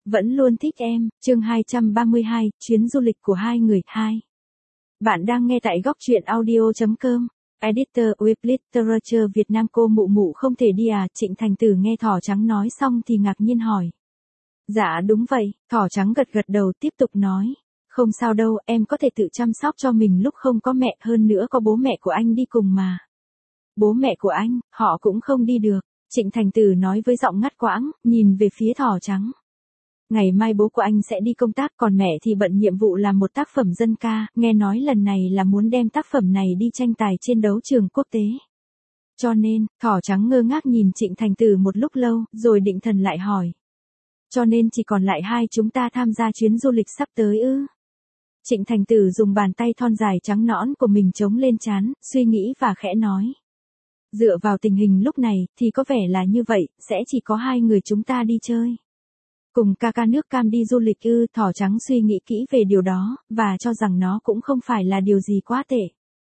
Vẫn luôn thích em, chương 232, chuyến du lịch của hai người, 2. Bạn đang nghe tại góc truyện audio.com. Editor Web Literature Việt Nam. Cô mụ mụ không thể đi à? Trịnh Thành Tử nghe thỏ trắng nói xong thì ngạc nhiên hỏi. Dạ đúng vậy, thỏ trắng gật gật đầu tiếp tục nói. Không sao đâu, em có thể tự chăm sóc cho mình lúc không có mẹ, hơn nữa có bố mẹ của anh đi cùng mà. Bố mẹ của anh, họ cũng không đi được. Trịnh Thành Tử nói với giọng ngắt quãng, nhìn về phía thỏ trắng. Ngày mai bố của anh sẽ đi công tác, còn mẹ thì bận nhiệm vụ làm một tác phẩm dân ca, nghe nói lần này là muốn đem tác phẩm này đi tranh tài trên đấu trường quốc tế. Cho nên, thỏ trắng ngơ ngác nhìn Trịnh Thành Tử một lúc lâu, rồi định thần lại hỏi. Cho nên chỉ còn lại hai chúng ta tham gia chuyến du lịch sắp tới ư? Trịnh Thành Tử dùng bàn tay thon dài trắng nõn của mình chống lên trán, suy nghĩ và khẽ nói. Dựa vào tình hình lúc này, thì có vẻ là như vậy, sẽ chỉ có hai người chúng ta đi chơi. Cùng ca ca nước cam đi du lịch ư? Thỏ trắng suy nghĩ kỹ về điều đó, và cho rằng nó cũng không phải là điều gì quá tệ.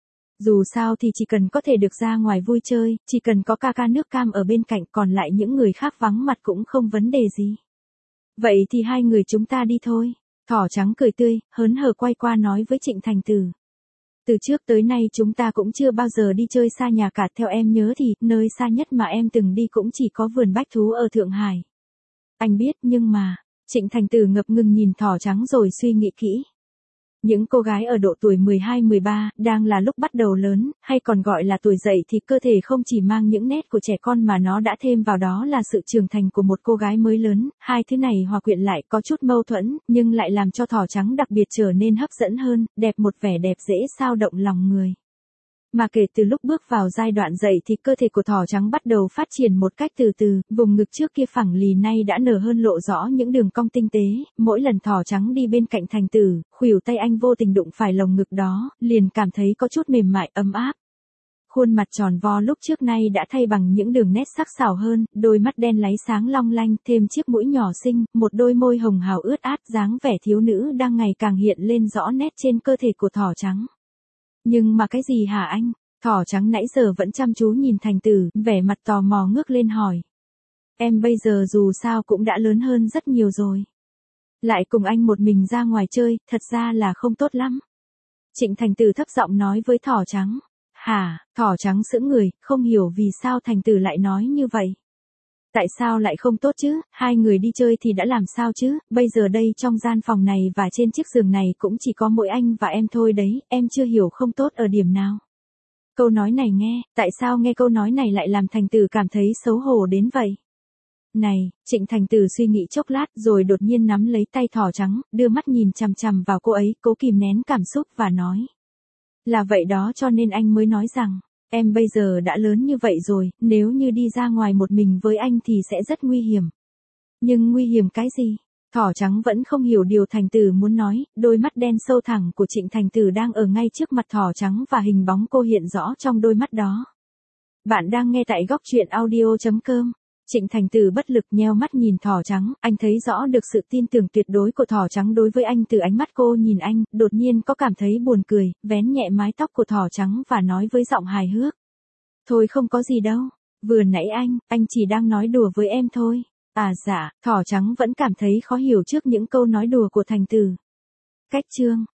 Dù sao thì chỉ cần có thể được ra ngoài vui chơi, chỉ cần có ca ca nước cam ở bên cạnh, còn lại những người khác vắng mặt cũng không vấn đề gì. Vậy thì hai người chúng ta đi thôi. Thỏ trắng cười tươi, hớn hở quay qua nói với Trịnh Thành Tử. Từ trước tới nay chúng ta cũng chưa bao giờ đi chơi xa nhà cả, theo em nhớ thì, nơi xa nhất mà em từng đi cũng chỉ có vườn bách thú ở Thượng Hải. Anh biết, nhưng mà, Trịnh Thành Tử ngập ngừng nhìn thỏ trắng rồi suy nghĩ kỹ. Những cô gái ở độ tuổi 12-13, đang là lúc bắt đầu lớn, hay còn gọi là tuổi dậy thì cơ thể không chỉ mang những nét của trẻ con mà nó đã thêm vào đó là sự trưởng thành của một cô gái mới lớn, hai thứ này hòa quyện lại có chút mâu thuẫn, nhưng lại làm cho thỏ trắng đặc biệt trở nên hấp dẫn hơn, đẹp một vẻ đẹp dễ xao động lòng người. Mà kể từ lúc bước vào giai đoạn dậy thì cơ thể của thỏ trắng bắt đầu phát triển một cách từ từ, vùng ngực trước kia phẳng lì nay đã nở hơn, lộ rõ những đường cong tinh tế, mỗi lần thỏ trắng đi bên cạnh Thành Tử, khuỷu tay anh vô tình đụng phải lồng ngực đó, liền cảm thấy có chút mềm mại ấm áp. Khuôn mặt tròn vo lúc trước nay đã thay bằng những đường nét sắc sảo hơn, đôi mắt đen láy sáng long lanh, thêm chiếc mũi nhỏ xinh, một đôi môi hồng hào ướt át, dáng vẻ thiếu nữ đang ngày càng hiện lên rõ nét trên cơ thể của thỏ trắng. Nhưng mà cái gì hả anh? Thỏ trắng nãy giờ vẫn chăm chú nhìn Thành Tử, vẻ mặt tò mò ngước lên hỏi. Em bây giờ dù sao cũng đã lớn hơn rất nhiều rồi. Lại cùng anh một mình ra ngoài chơi, thật ra là không tốt lắm. Trịnh Thành Tử thấp giọng nói với thỏ trắng. Hả? Thỏ trắng sững người, không hiểu vì sao Thành Tử lại nói như vậy. Tại sao lại không tốt chứ? Hai người đi chơi thì đã làm sao chứ? Bây giờ đây trong gian phòng này và trên chiếc giường này cũng chỉ có mỗi anh và em thôi đấy, em chưa hiểu không tốt ở điểm nào. Câu nói này tại sao nghe câu nói này lại làm Thành Tử cảm thấy xấu hổ đến vậy? Này, Trịnh Thành Tử suy nghĩ chốc lát rồi đột nhiên nắm lấy tay thỏ trắng, đưa mắt nhìn chằm chằm vào cô ấy, cố kìm nén cảm xúc và nói. Là vậy đó, cho nên anh mới nói rằng, em bây giờ đã lớn như vậy rồi, nếu như đi ra ngoài một mình với anh thì sẽ rất nguy hiểm. Nhưng nguy hiểm cái gì? Thỏ trắng vẫn không hiểu điều Thành Tử muốn nói, đôi mắt đen sâu thẳm của Trịnh Thành Tử đang ở ngay trước mặt thỏ trắng và hình bóng cô hiện rõ trong đôi mắt đó. Bạn đang nghe tại góc truyện audio.com. Trịnh Thành Tử bất lực nheo mắt nhìn thỏ trắng, anh thấy rõ được sự tin tưởng tuyệt đối của thỏ trắng đối với anh từ ánh mắt cô nhìn anh, đột nhiên có cảm thấy buồn cười, vén nhẹ mái tóc của thỏ trắng và nói với giọng hài hước. Thôi không có gì đâu, vừa nãy anh chỉ đang nói đùa với em thôi. À dạ, thỏ trắng vẫn cảm thấy khó hiểu trước những câu nói đùa của Thành Tử. Cách chương